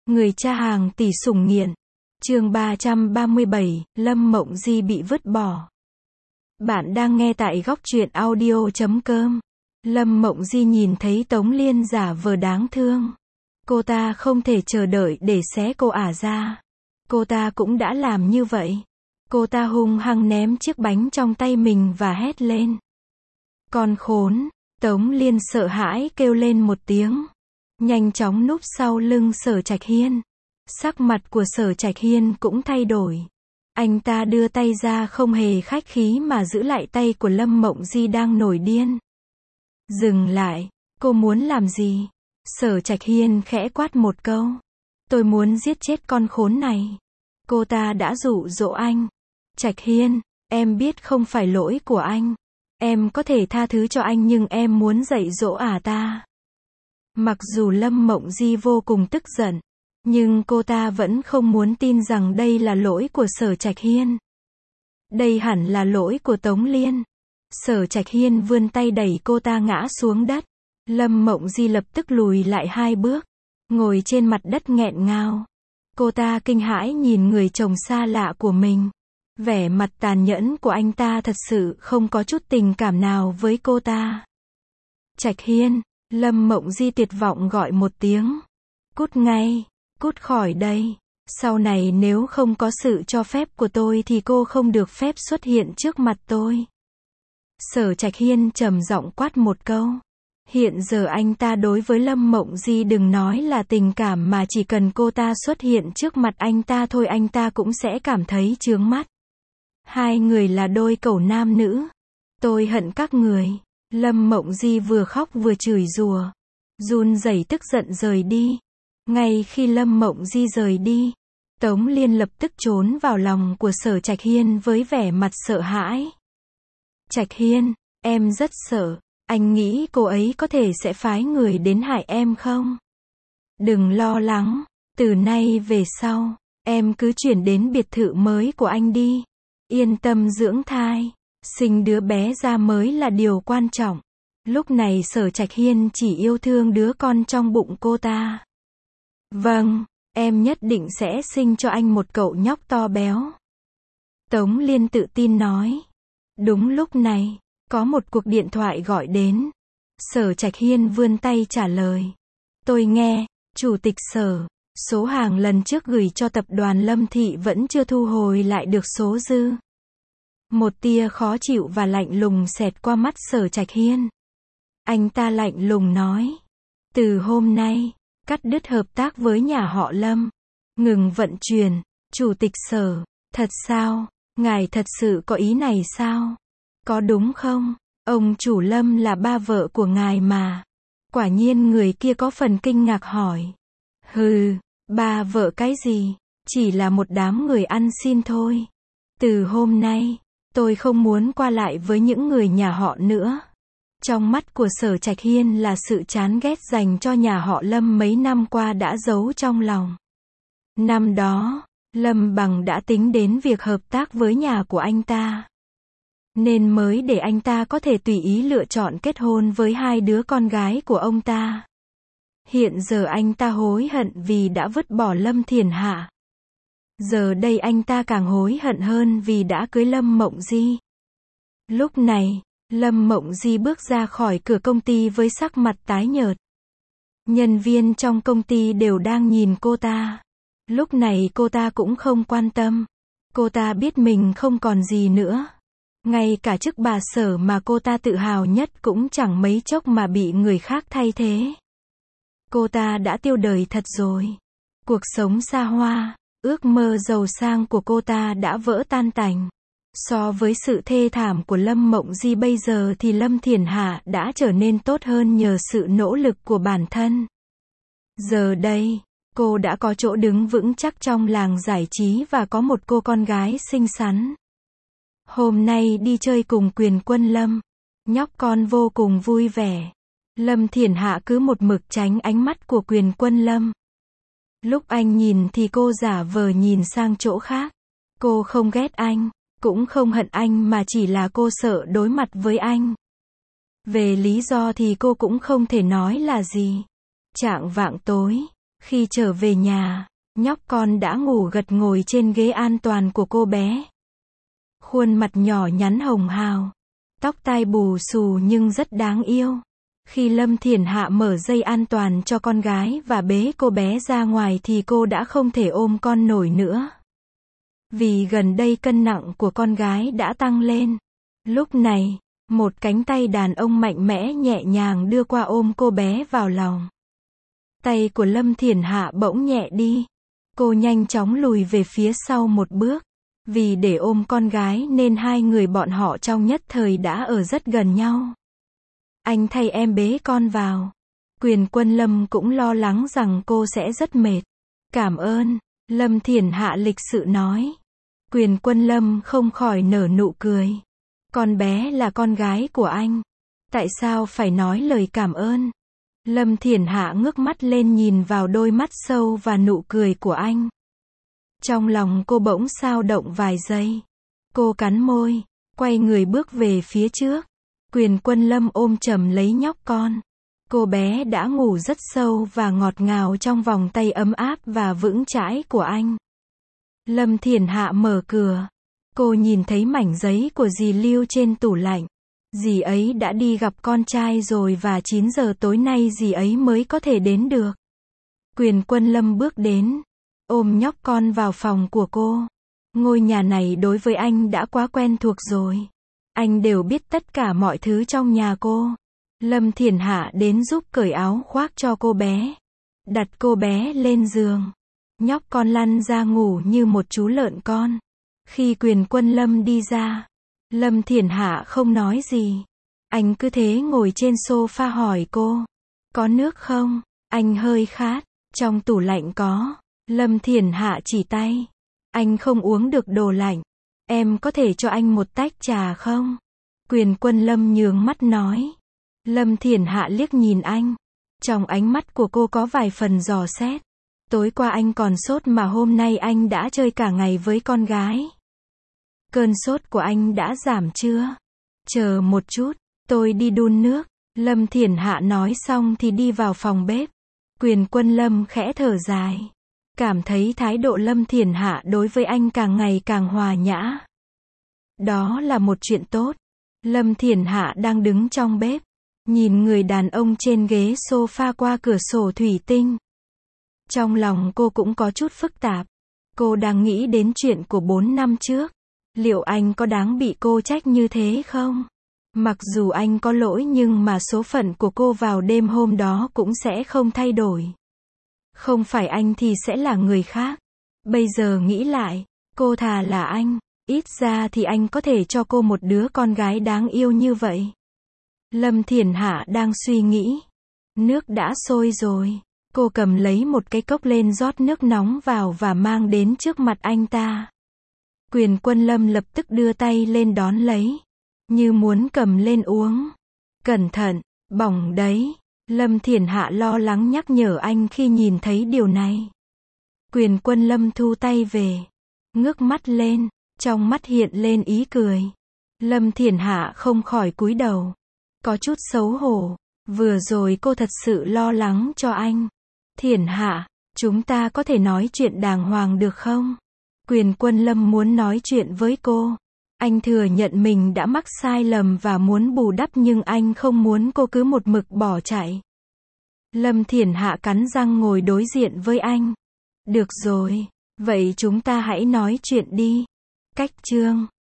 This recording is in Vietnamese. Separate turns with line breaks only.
Người cha hàng tỷ sủng nghiện. Chương 337, Lâm Mộng Di bị vứt bỏ. Bạn đang nghe tại góc truyện audio.com. Lâm Mộng Di nhìn thấy Tống Liên giả vờ đáng thương. Cô ta không thể chờ đợi để xé cô ả ra. Cô ta cũng đã làm như vậy. Cô ta hung hăng ném chiếc bánh trong tay mình và hét lên. Con khốn! Tống Liên sợ hãi kêu lên một tiếng. Nhanh chóng núp sau lưng Sở Trạch Hiên. Sắc mặt của Sở Trạch Hiên cũng thay đổi. Anh ta đưa tay ra không hề khách khí mà giữ lại tay của Lâm Mộng Di đang nổi điên. Dừng lại, cô muốn làm gì? Sở Trạch Hiên khẽ quát một câu. Tôi muốn giết chết con khốn này. Cô ta đã dụ dỗ anh. Trạch Hiên, em biết không phải lỗi của anh. Em có thể tha thứ cho anh nhưng em muốn dạy dỗ ả ta. Mặc dù Lâm Mộng Di vô cùng tức giận, nhưng cô ta vẫn không muốn tin rằng đây là lỗi của Sở Trạch Hiên. Đây hẳn là lỗi của Tống Liên. Sở Trạch Hiên vươn tay đẩy cô ta ngã xuống đất. Lâm Mộng Di lập tức lùi lại 2 bước, ngồi trên mặt đất nghẹn ngào. Cô ta kinh hãi nhìn người chồng xa lạ của mình. Vẻ mặt tàn nhẫn của anh ta thật sự không có chút tình cảm nào với cô ta. Trạch Hiên, Lâm Mộng Di tuyệt vọng gọi một tiếng. Cút ngay, cút khỏi đây. Sau này nếu không có sự cho phép của tôi thì cô không được phép xuất hiện trước mặt tôi. Sở Trạch Hiên trầm giọng quát một câu. Hiện giờ anh ta đối với Lâm Mộng Di đừng nói là tình cảm mà chỉ cần cô ta xuất hiện trước mặt anh ta thôi anh ta cũng sẽ cảm thấy chướng mắt. Hai người là đôi cẩu nam nữ. Tôi hận các người. Lâm Mộng Di vừa khóc vừa chửi rủa, run rẩy tức giận rời đi. Ngay khi Lâm Mộng Di rời đi, Tống Liên lập tức trốn vào lòng của Sở Trạch Hiên với vẻ mặt sợ hãi. Trạch Hiên, em rất sợ. Anh nghĩ cô ấy có thể sẽ phái người đến hại em không? Đừng lo lắng. Từ nay về sau, em cứ chuyển đến biệt thự mới của anh đi. Yên tâm dưỡng thai. Sinh đứa bé ra mới là điều quan trọng. Lúc này Sở Trạch Hiên chỉ yêu thương đứa con trong bụng cô ta. Vâng, em nhất định sẽ sinh cho anh một cậu nhóc to béo. Tống Liên tự tin nói. Đúng lúc này, có một cuộc điện thoại gọi đến. Sở Trạch Hiên vươn tay trả lời. Tôi nghe, Chủ tịch Sở, số hàng lần trước gửi cho tập đoàn Lâm Thị vẫn chưa thu hồi lại được số dư. Một tia khó chịu và lạnh lùng xẹt qua mắt Sở Trạch Hiên. Anh ta lạnh lùng nói. Từ hôm nay, cắt đứt hợp tác với nhà họ Lâm. Ngừng vận chuyển. Chủ tịch Sở, thật sao? Ngài thật sự có ý này sao? Có đúng không? Ông chủ Lâm là ba vợ của ngài mà. Quả nhiên người kia có phần kinh ngạc hỏi. Hừ, ba vợ cái gì? Chỉ là một đám người ăn xin thôi. Từ hôm nay, tôi không muốn qua lại với những người nhà họ nữa. Trong mắt của Sở Trạch Hiên là sự chán ghét dành cho nhà họ Lâm mấy năm qua đã giấu trong lòng. Năm đó, Lâm Bằng đã tính đến việc hợp tác với nhà của anh ta. Nên mới để anh ta có thể tùy ý lựa chọn kết hôn với 2 đứa con gái của ông ta. Hiện giờ anh ta hối hận vì đã vứt bỏ Lâm Thiền Hạ. Giờ đây anh ta càng hối hận hơn vì đã cưới Lâm Mộng Di. Lúc này, Lâm Mộng Di bước ra khỏi cửa công ty với sắc mặt tái nhợt. Nhân viên trong công ty đều đang nhìn cô ta. Lúc này cô ta cũng không quan tâm. Cô ta biết mình không còn gì nữa. Ngay cả chức bà Sở mà cô ta tự hào nhất cũng chẳng mấy chốc mà bị người khác thay thế. Cô ta đã tiêu đời thật rồi. Cuộc sống xa hoa, ước mơ giàu sang của cô ta đã vỡ tan tành. So với sự thê thảm của Lâm Mộng Di bây giờ thì Lâm Thiền Hạ đã trở nên tốt hơn nhờ sự nỗ lực của bản thân. Giờ đây, cô đã có chỗ đứng vững chắc trong làng giải trí và có một cô con gái xinh xắn. Hôm nay đi chơi cùng Quyền Quân Lâm, nhóc con vô cùng vui vẻ. Lâm Thiền Hạ cứ một mực tránh ánh mắt của Quyền Quân Lâm. Lúc anh nhìn thì cô giả vờ nhìn sang chỗ khác. Cô không ghét anh, cũng không hận anh mà chỉ là cô sợ đối mặt với anh. Về lý do thì cô cũng không thể nói là gì. Chạng vạng tối, Khi trở về nhà, nhóc con đã ngủ gật ngồi trên ghế an toàn của cô bé. Khuôn mặt nhỏ nhắn hồng hào, tóc tai bù xù nhưng rất đáng yêu. Khi Lâm Thiển Hạ mở dây an toàn cho con gái và bế cô bé ra ngoài thì cô đã không thể ôm con nổi nữa. Vì gần đây cân nặng của con gái đã tăng lên. Lúc này, một cánh tay đàn ông mạnh mẽ nhẹ nhàng đưa qua ôm cô bé vào lòng. Tay của Lâm Thiển Hạ bỗng nhẹ đi. Cô nhanh chóng lùi về phía sau một bước. Vì để ôm con gái nên hai người bọn họ trong nhất thời đã ở rất gần nhau. Anh thay em bế con vào. Quyền Quân Lâm cũng lo lắng rằng cô sẽ rất mệt. Cảm ơn, Lâm Thiển Hạ lịch sự nói. Quyền Quân Lâm không khỏi nở nụ cười. Con bé là con gái của anh. Tại sao phải nói lời cảm ơn? Lâm Thiển Hạ ngước mắt lên nhìn vào đôi mắt sâu và nụ cười của anh. Trong lòng cô bỗng xao động vài giây. Cô cắn môi, quay người bước về phía trước. Quyền Quân Lâm ôm chầm lấy nhóc con. Cô bé đã ngủ rất sâu và ngọt ngào trong vòng tay ấm áp và vững chãi của anh. Lâm Thiển Hạ mở cửa. Cô nhìn thấy mảnh giấy của dì Lưu trên tủ lạnh. Dì ấy đã đi gặp con trai rồi và 9 giờ tối nay dì ấy mới có thể đến được. Quyền Quân Lâm bước đến, ôm nhóc con vào phòng của cô. Ngôi nhà này đối với anh đã quá quen thuộc rồi. Anh đều biết tất cả mọi thứ trong nhà cô. Lâm Thiển Hạ đến giúp cởi áo khoác cho cô bé. Đặt cô bé lên giường. Nhóc con lăn ra ngủ như một chú lợn con. Khi Quyền Quân Lâm đi ra, Lâm Thiển Hạ không nói gì. Anh cứ thế ngồi trên sofa hỏi cô. Có nước không? Anh hơi khát. Trong tủ lạnh có. Lâm Thiển Hạ chỉ tay. Anh không uống được đồ lạnh. Em có thể cho anh một tách trà không? Quyền Quân Lâm nhướng mắt nói. Lâm Thiển Hạ liếc nhìn anh. Trong ánh mắt của cô có vài phần dò xét. Tối qua anh còn sốt mà hôm nay anh đã chơi cả ngày với con gái. Cơn sốt của anh đã giảm chưa? Chờ một chút, tôi đi đun nước. Lâm Thiển Hạ nói xong thì đi vào phòng bếp. Quyền Quân Lâm khẽ thở dài. Cảm thấy thái độ Lâm Thiển Hạ đối với anh càng ngày càng hòa nhã. Đó là một chuyện tốt. Lâm Thiển Hạ đang đứng trong bếp, nhìn người đàn ông trên ghế sofa qua cửa sổ thủy tinh. Trong lòng cô cũng có chút phức tạp. Cô đang nghĩ đến chuyện của 4 năm trước. Liệu anh có đáng bị cô trách như thế không? Mặc dù anh có lỗi nhưng mà số phận của cô vào đêm hôm đó cũng sẽ không thay đổi. Không phải anh thì sẽ là người khác. Bây giờ nghĩ lại, cô thà là anh. Ít ra thì anh có thể cho cô một đứa con gái đáng yêu như vậy. Lâm Thiển Hạ đang suy nghĩ. Nước đã sôi rồi. Cô cầm lấy một cái cốc lên rót nước nóng vào và mang đến trước mặt anh ta. Quyền Quân Lâm lập tức đưa tay lên đón lấy. Như muốn cầm lên uống. Cẩn thận, bỏng đấy. Lâm Thiển Hạ lo lắng nhắc nhở anh khi nhìn thấy điều này. Quyền Quân Lâm thu tay về. Ngước mắt lên, trong mắt hiện lên ý cười. Lâm Thiển Hạ không khỏi cúi đầu. Có chút xấu hổ. Vừa rồi cô thật sự lo lắng cho anh. Thiển Hạ, chúng ta có thể nói chuyện đàng hoàng được không? Quyền Quân Lâm muốn nói chuyện với cô. Anh thừa nhận mình đã mắc sai lầm và muốn bù đắp nhưng anh không muốn cô cứ một mực bỏ chạy. Lâm Thiển Hạ cắn răng ngồi đối diện với anh. Được rồi, vậy chúng ta hãy nói chuyện đi. Cách chương